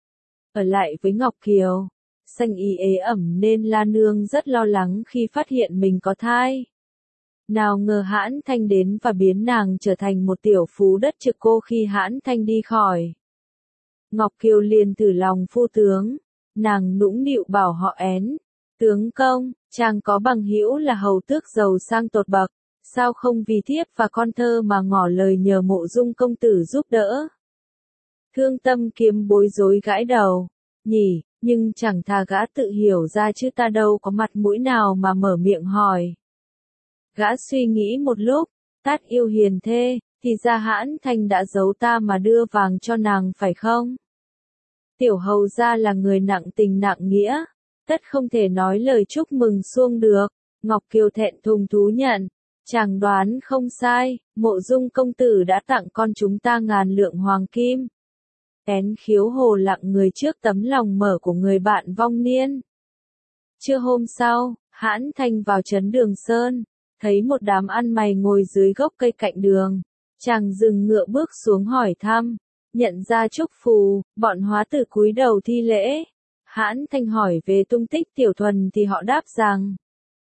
Ở lại với Ngọc Kiều, sanh y ế ẩm nên La Nương rất lo lắng khi phát hiện mình có thai. Nào ngờ Hãn Thanh đến và biến nàng trở thành một tiểu phú đất Trực Cô khi Hãn Thanh đi khỏi. Ngọc Kiều liền thử lòng phu tướng, nàng nũng nịu bảo họ én, tướng công, chàng có bằng hữu là hầu tước giàu sang tột bậc, sao không vì thiếp và con thơ mà ngỏ lời nhờ Mộ Dung công tử giúp đỡ. Thương Tâm kiếm bối rối gãi đầu, nhỉ, nhưng chẳng thà gã tự hiểu ra chứ ta đâu có mặt mũi nào mà mở miệng hỏi. Gã suy nghĩ một lúc, tát yêu hiền thê, thì ra Hãn Thanh đã giấu ta mà đưa vàng cho nàng phải không? Tiểu hầu gia là người nặng tình nặng nghĩa, tất không thể nói lời chúc mừng xuông được. Ngọc Kiều thẹn thùng thú nhận, Chàng đoán không sai, Mộ Dung công tử đã tặng con chúng ta 1000 lượng hoàng kim. Kén Khiếu Hồ lặng người trước tấm lòng mở của người bạn vong niên. Trưa hôm sau, Hãn Thanh vào trấn Đường Sơn, thấy một đám ăn mày ngồi dưới gốc cây cạnh đường. Chàng dừng ngựa bước xuống hỏi thăm, nhận ra chúc phù, bọn hóa tử cúi đầu thi lễ. Hãn Thanh hỏi về tung tích Tiểu Thuần thì họ đáp rằng: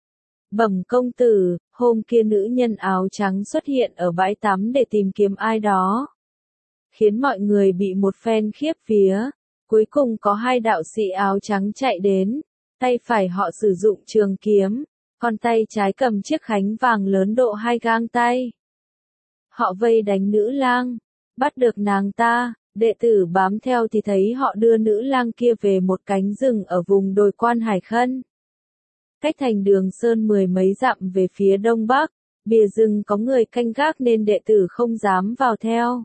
Bẩm công tử, hôm kia nữ nhân áo trắng xuất hiện ở bãi tắm để tìm kiếm ai đó, khiến mọi người bị một phen khiếp vía. Cuối cùng có 2 đạo sĩ áo trắng chạy đến, tay phải họ sử dụng trường kiếm, còn tay trái cầm chiếc khánh vàng lớn độ 2 gang tay. Họ vây đánh nữ lang, bắt được nàng ta, đệ tử bám theo thì thấy họ đưa nữ lang kia về một cánh rừng ở vùng đồi Quan Hải Khân. Cách thành Đường Sơn 10 mấy dặm về phía đông bắc, bìa rừng có người canh gác nên đệ tử không dám vào theo.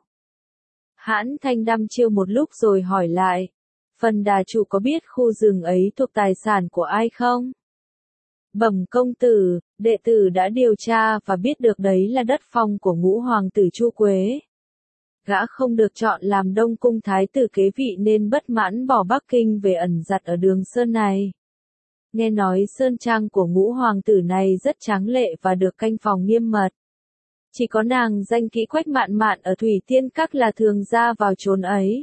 Hãn Thanh đăm chiêu một lúc rồi hỏi lại, phần đà chủ có biết khu rừng ấy thuộc tài sản của ai không? Bẩm công tử, đệ tử đã điều tra và biết được đấy là đất phong của ngũ hoàng tử Chu Quế. Gã không được chọn làm Đông Cung thái tử kế vị nên bất mãn bỏ Bắc Kinh về ẩn giật ở Đường Sơn này. Nghe nói sơn trang của ngũ hoàng tử này rất tráng lệ và được canh phòng nghiêm mật. Chỉ có nàng danh kỹ Quách Mạn Mạn ở Thủy Tiên Các là thường ra vào chốn ấy.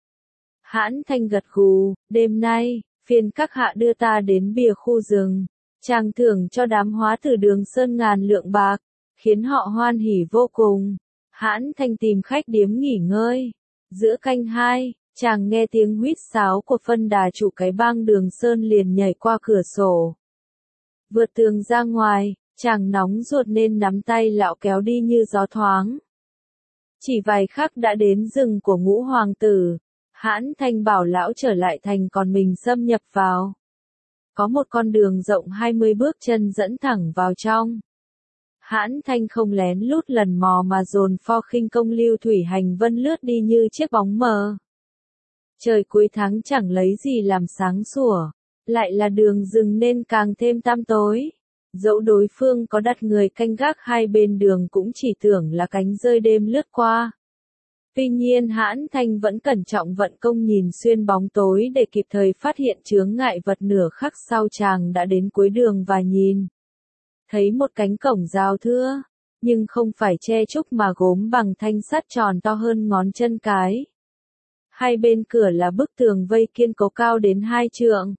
Hãn Thanh gật gù, đêm nay, phiền các hạ đưa ta đến bìa khu rừng. Chàng thưởng cho đám hóa tử Đường Sơn 1000 lượng bạc, khiến họ hoan hỉ vô cùng. Hãn Thanh tìm khách điếm nghỉ ngơi. Giữa canh 2, chàng nghe tiếng huýt sáo của phân đà chủ cái bang Đường Sơn liền nhảy qua cửa sổ. Vượt tường ra ngoài, chàng nóng ruột nên nắm tay lão kéo đi như gió thoáng. Chỉ vài khắc đã đến rừng của ngũ hoàng tử. Hãn Thanh bảo lão trở lại thành còn mình xâm nhập vào. Có một con đường rộng 20 bước chân dẫn thẳng vào trong. Hãn Thanh không lén lút lần mò mà dồn pho khinh công lưu thủy hành vân lướt đi như chiếc bóng mờ. Trời cuối tháng chẳng lấy gì làm sáng sủa, lại là đường rừng nên càng thêm tăm tối. Dẫu đối phương có đặt người canh gác hai bên đường cũng chỉ tưởng là cánh rơi đêm lướt qua. Tuy nhiên Hãn Thanh vẫn cẩn trọng vận công nhìn xuyên bóng tối để kịp thời phát hiện chướng ngại vật. Nửa khắc sau chàng đã đến cuối đường và nhìn thấy một cánh cổng rào thưa, nhưng không phải tre trúc mà gốm bằng thanh sắt tròn to hơn ngón chân cái. Hai bên cửa là bức tường vây kiên cố cao đến 2 trượng.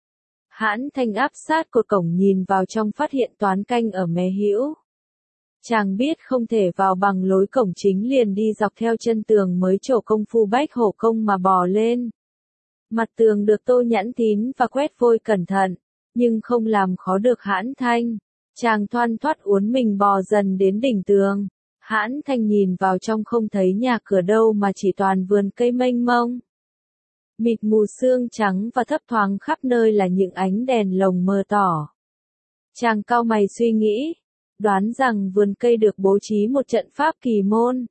Hãn Thanh áp sát cột cổng nhìn vào trong phát hiện toán canh ở mé hữu. Chàng biết không thể vào bằng lối cổng chính liền đi dọc theo chân tường mới trổ công phu bách hổ công mà bò lên. Mặt tường được tô nhẵn tín và quét vôi cẩn thận, nhưng không làm khó được Hãn Thanh. Chàng thoăn thoắt uốn mình bò dần đến đỉnh tường. Hãn Thanh nhìn vào trong không thấy nhà cửa đâu mà chỉ toàn vườn cây mênh mông. Mịt mù sương trắng và thấp thoáng khắp nơi là những ánh đèn lồng mờ tỏ. Chàng cau mày suy nghĩ, đoán rằng vườn cây được bố trí một trận pháp kỳ môn.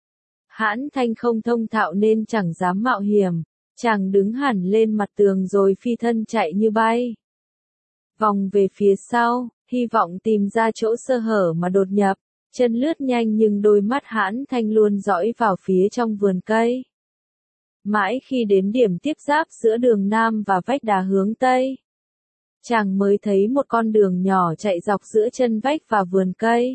Hãn Thanh không thông thạo nên chẳng dám mạo hiểm, chàng đứng hẳn lên mặt tường rồi phi thân chạy như bay. Vòng về phía sau, hy vọng tìm ra chỗ sơ hở mà đột nhập, chân lướt nhanh nhưng đôi mắt Hãn Thanh luôn dõi vào phía trong vườn cây. Mãi khi đến điểm tiếp giáp giữa đường Nam và vách đá hướng Tây, chàng mới thấy một con đường nhỏ chạy dọc giữa chân vách và vườn cây.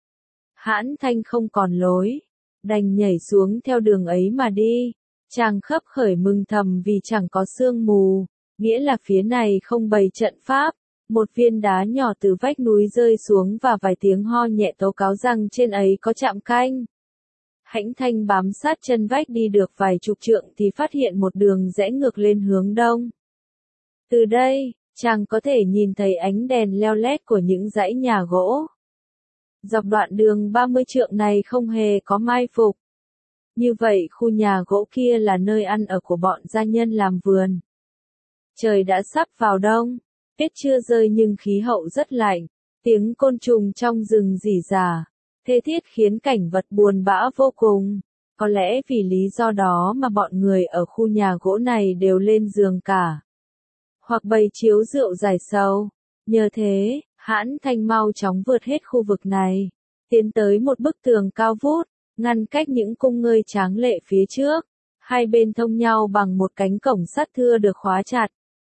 Hãn Thanh không còn lối, đành nhảy xuống theo đường ấy mà đi. Chàng khấp khởi mừng thầm vì chẳng có sương mù, nghĩa là phía này không bày trận pháp. Một viên đá nhỏ từ vách núi rơi xuống và vài tiếng ho nhẹ tố cáo rằng trên ấy có trạm canh. Hãnh Thanh bám sát chân vách đi được vài chục trượng thì phát hiện một đường rẽ ngược lên hướng đông. Từ đây, chàng có thể nhìn thấy ánh đèn leo lét của những dãy nhà gỗ. Dọc đoạn đường 30 trượng này không hề có mai phục. Như vậy khu nhà gỗ kia là nơi ăn ở của bọn gia nhân làm vườn. Trời đã sắp vào đông, tuyết chưa rơi nhưng khí hậu rất lạnh, tiếng côn trùng trong rừng rỉ rả, thê thiết khiến cảnh vật buồn bã vô cùng. Có lẽ vì lý do đó mà bọn người ở khu nhà gỗ này đều lên giường cả, hoặc bày chiếu rượu giải sầu. Nhờ thế, Hãn Thanh mau chóng vượt hết khu vực này, tiến tới một bức tường cao vút, ngăn cách những cung ngơi tráng lệ phía trước, hai bên thông nhau bằng một cánh cổng sắt thưa được khóa chặt.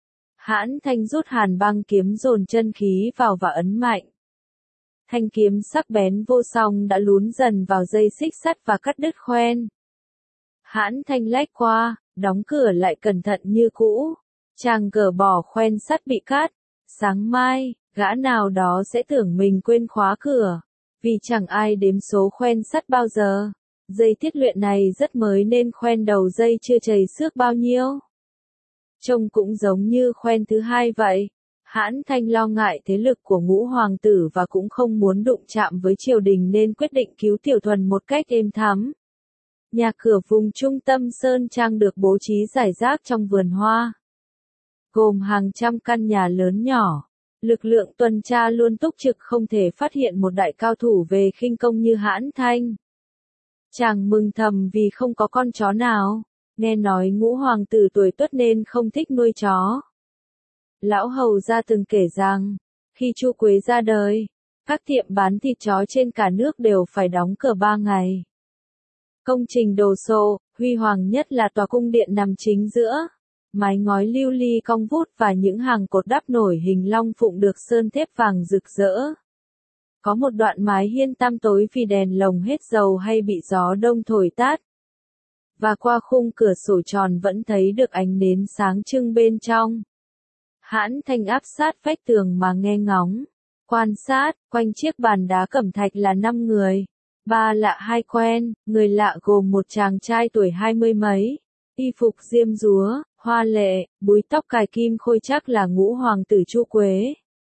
Hãn Thanh rút hàn băng kiếm dồn chân khí vào và ấn mạnh. Thanh kiếm sắc bén vô song đã lún dần vào dây xích sắt và cắt đứt khoen. Hãn Thanh lách qua, đóng cửa lại cẩn thận như cũ. Chàng gỡ bỏ khoen sắt bị cắt. Sáng mai, gã nào đó sẽ tưởng mình quên khóa cửa, vì chẳng ai đếm số khoen sắt bao giờ. Dây tiết luyện này rất mới nên khoen đầu dây chưa chảy xước bao nhiêu. Trông cũng giống như khoen thứ hai vậy. Hãn Thanh lo ngại thế lực của Ngũ hoàng tử và cũng không muốn đụng chạm với triều đình nên quyết định cứu Tiểu Thuần một cách êm thắm. Nhà cửa vùng trung tâm Sơn Trang được bố trí rải rác trong vườn hoa, gồm hàng trăm căn nhà lớn nhỏ. Lực lượng tuần tra luôn túc trực không thể phát hiện một đại cao thủ về khinh công như Hãn Thanh. Chàng mừng thầm vì không có con chó nào, nghe nói Ngũ hoàng tử tuổi tuất nên không thích nuôi chó. Lão hầu gia từng kể rằng, khi Chu Quế ra đời, các tiệm bán thịt chó trên cả nước đều phải đóng cửa 3 ngày. Công trình đồ sộ, huy hoàng nhất là tòa cung điện nằm chính giữa. Mái ngói lưu ly cong vút và những hàng cột đắp nổi hình long phụng được sơn thép vàng rực rỡ. Có một đoạn mái hiên tăm tối vì đèn lồng hết dầu hay bị gió đông thổi tát. Và qua khung cửa sổ tròn vẫn thấy được ánh nến sáng trưng bên trong. Hãn Thanh áp sát vách tường mà nghe ngóng. Quan sát, quanh chiếc bàn đá cẩm thạch là 5 người. 3 lạ 2 quen, người lạ gồm một chàng trai tuổi 20 mấy. Y phục diêm dúa, hoa lệ, búi tóc cài kim khôi chắc là Ngũ hoàng tử Chu Quế.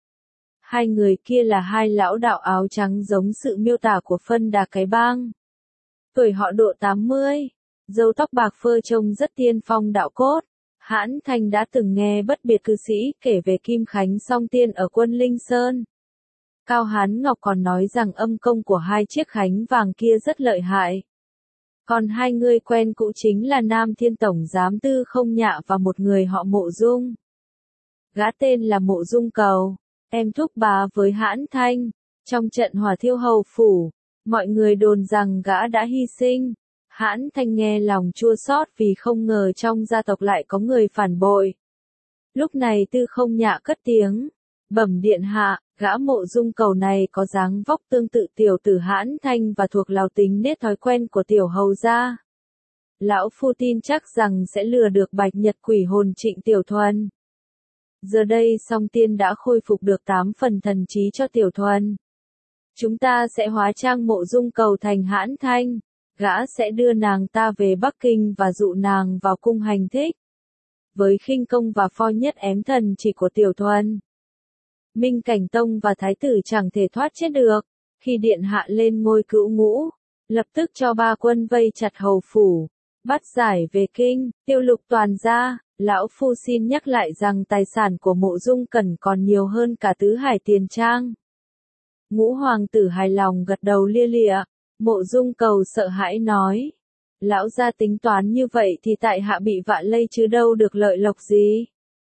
2 người kia là 2 lão đạo áo trắng giống sự miêu tả của phân đà cái bang. Tuổi họ độ 80, râu tóc bạc phơ trông rất tiên phong đạo cốt. Hãn Thanh đã từng nghe bất biệt cư sĩ kể về Kim Khánh Song Tiên ở quân Linh Sơn. Cao Hán Ngọc còn nói rằng âm công của 2 chiếc khánh vàng kia rất lợi hại. Còn 2 người quen cũ chính là Nam Thiên Tổng Giám Tư Không Nhạ và một người họ Mộ Dung. Gã tên là Mộ Dung Cầu, em thúc bá với Hãn Thanh. Trong trận hỏa thiêu hầu phủ, mọi người đồn rằng gã đã hy sinh. Hãn Thanh nghe lòng chua xót vì không ngờ trong gia tộc lại có người phản bội. Lúc này Tư Không Nhạ cất tiếng, bẩm điện hạ, gã Mộ Dung Cầu này có dáng vóc tương tự tiểu tử Hãn Thanh và thuộc lào tính nết thói quen của tiểu hầu gia. Lão phu tin chắc rằng sẽ lừa được Bạch Nhật quỷ hồn Trịnh Tiểu Thuần. Giờ đây Song Tiên đã khôi phục được 8 phần thần trí cho Tiểu Thuần. Chúng ta sẽ hóa trang Mộ Dung Cầu thành Hãn Thanh. Gã sẽ đưa nàng ta về Bắc Kinh và dụ nàng vào cung hành thích. Với khinh công và pho nhất ém thần chỉ của Tiểu Thuần, Minh Cảnh Tông và Thái tử chẳng thể thoát chết được. Khi điện hạ lên ngôi cữu ngũ, lập tức cho 3 quân vây chặt hầu phủ, bắt giải về kinh, tiêu lục toàn gia. Lão phu xin nhắc lại rằng tài sản của Mộ Dung Cẩn còn nhiều hơn cả tứ hải tiền trang. Ngũ hoàng tử hài lòng gật đầu lia lịa. Mộ Dung Cầu sợ hãi nói, lão gia tính toán như vậy thì tại hạ bị vạ lây chứ đâu được lợi lộc gì.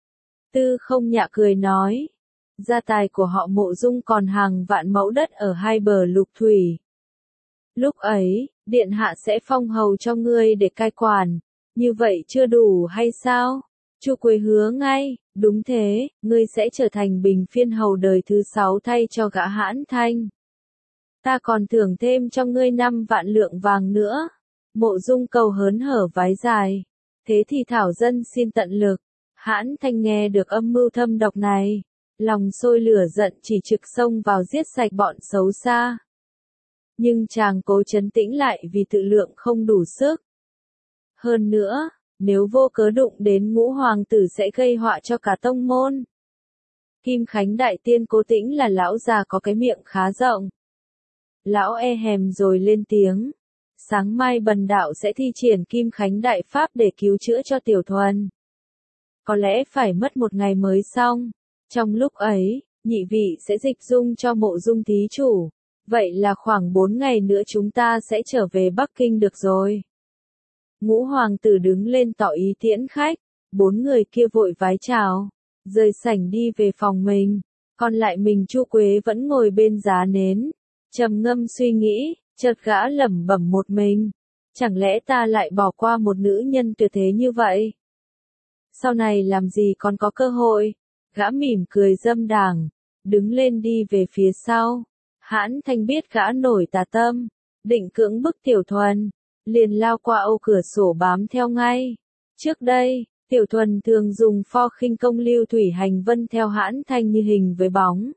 Tư Không Nhạ cười nói, gia tài của họ Mộ Dung còn hàng vạn mẫu đất ở 2 bờ lục thủy. Lúc ấy, điện hạ sẽ phong hầu cho ngươi để cai quản, như vậy chưa đủ hay sao? Chu Quế hứa ngay, đúng thế, ngươi sẽ trở thành bình phiên hầu đời thứ 6 thay cho gã Hãn Thanh. Ta còn thưởng thêm cho ngươi 5 vạn lượng vàng nữa. Mộ Dung Cầu hớn hở vái dài. Thế thì thảo dân xin tận lực. Hãn Thanh nghe được âm mưu thâm độc này, lòng sôi lửa giận chỉ trực xông vào giết sạch bọn xấu xa. Nhưng chàng cố trấn tĩnh lại vì tự lượng không đủ sức. Hơn nữa, nếu vô cớ đụng đến Ngũ hoàng tử sẽ gây họa cho cả tông môn. Kim Khánh Đại Tiên Cố Tĩnh là lão già có cái miệng khá rộng. Lão e hèm rồi lên tiếng. Sáng mai bần đạo sẽ thi triển Kim Khánh Đại Pháp để cứu chữa cho Tiểu Thuần. Có lẽ phải mất 1 ngày mới xong. Trong lúc ấy, nhị vị sẽ dịch dung cho Mộ Dung thí chủ. Vậy là khoảng 4 ngày nữa chúng ta sẽ trở về Bắc Kinh được rồi. Ngũ hoàng tử đứng lên tỏ ý tiễn khách. 4 người kia vội vái chào, rời sảnh đi về phòng mình. Còn lại mình Chu Quế vẫn ngồi bên giá nến, trầm ngâm suy nghĩ, chợt gã lẩm bẩm một mình. Chẳng lẽ ta lại bỏ qua một nữ nhân tuyệt thế như vậy? Sau này làm gì còn có cơ hội? Gã mỉm cười dâm đảng, đứng lên đi về phía sau. Hãn Thanh biết gã nổi tà tâm, định cưỡng bức Tiểu Thuần, liền lao qua ô cửa sổ bám theo ngay. Trước đây, Tiểu Thuần thường dùng pho khinh công lưu thủy hành vân theo Hãn Thanh như hình với bóng.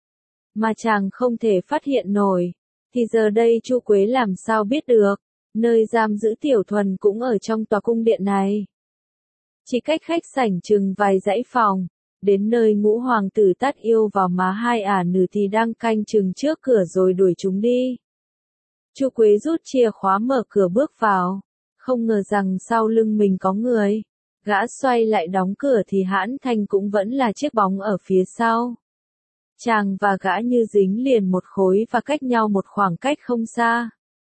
Mà chàng không thể phát hiện nổi, thì giờ đây Chu Quế làm sao biết được, nơi giam giữ Tiểu Thuần cũng ở trong tòa cung điện này. Chỉ cách khách sảnh chừng vài dãy phòng, đến nơi ngũ hoàng tử tát yêu vào má hai ả nữ thì đang canh chừng trước cửa rồi đuổi chúng đi. Chu Quế rút chìa khóa mở cửa bước vào, không ngờ rằng sau lưng mình có người. Gã xoay lại đóng cửa thì Hãn Thanh cũng vẫn là chiếc bóng ở phía sau. Chàng và gã như dính liền một khối và cách nhau một khoảng cách không xa.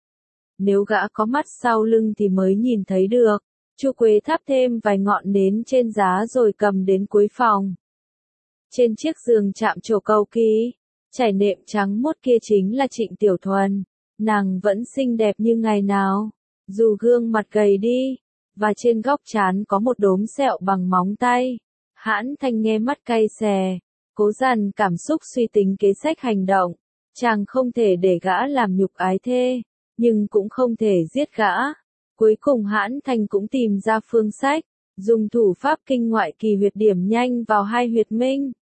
Nếu gã có mắt sau lưng thì mới nhìn thấy được. Chu Quế thắp thêm vài ngọn nến trên giá rồi cầm đến cuối phòng. Trên chiếc giường chạm trổ cầu kỳ, trải nệm trắng muốt kia chính là Trịnh Tiểu Thuần. Nàng vẫn xinh đẹp như ngày nào, dù gương mặt gầy đi, và trên góc trán có một đốm sẹo bằng móng tay. Hãn Thanh nghe mắt cay xè, cố dằn cảm xúc suy tính kế sách hành động. Chàng không thể để gã làm nhục ái thê, nhưng cũng không thể giết gã. Cuối cùng Hãn Thanh cũng tìm ra phương sách, dùng thủ pháp kinh ngoại kỳ huyệt điểm nhanh vào hai huyệt minh.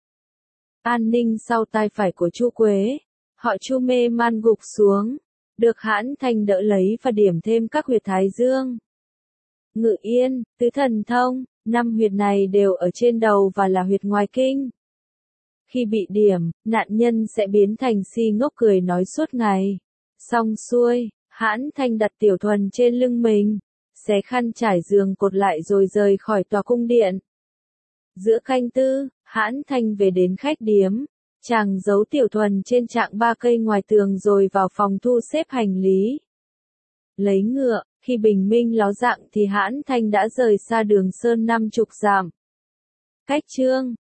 An Ninh sau tai phải của Chu Quế, họ Chu mê man gục xuống, được Hãn Thanh đỡ lấy và điểm thêm các huyệt thái dương, Ngự Yên, Tứ Thần Thông. 5 huyệt này đều ở trên đầu và là huyệt ngoài kinh. Khi bị điểm, nạn nhân sẽ biến thành si ngốc cười nói suốt ngày. Xong xuôi, Hãn Thanh đặt Tiểu Thuần trên lưng mình, xé khăn trải giường cột lại rồi rời khỏi tòa cung điện. Giữa canh tư, Hãn Thanh về đến khách điếm. Chàng giấu Tiểu Thuần trên trạng 3 cây ngoài tường rồi vào phòng thu xếp hành lý. Lấy ngựa, khi bình minh ló dạng thì Hãn Thanh đã rời xa Đường Sơn 50 dặm. Cách chương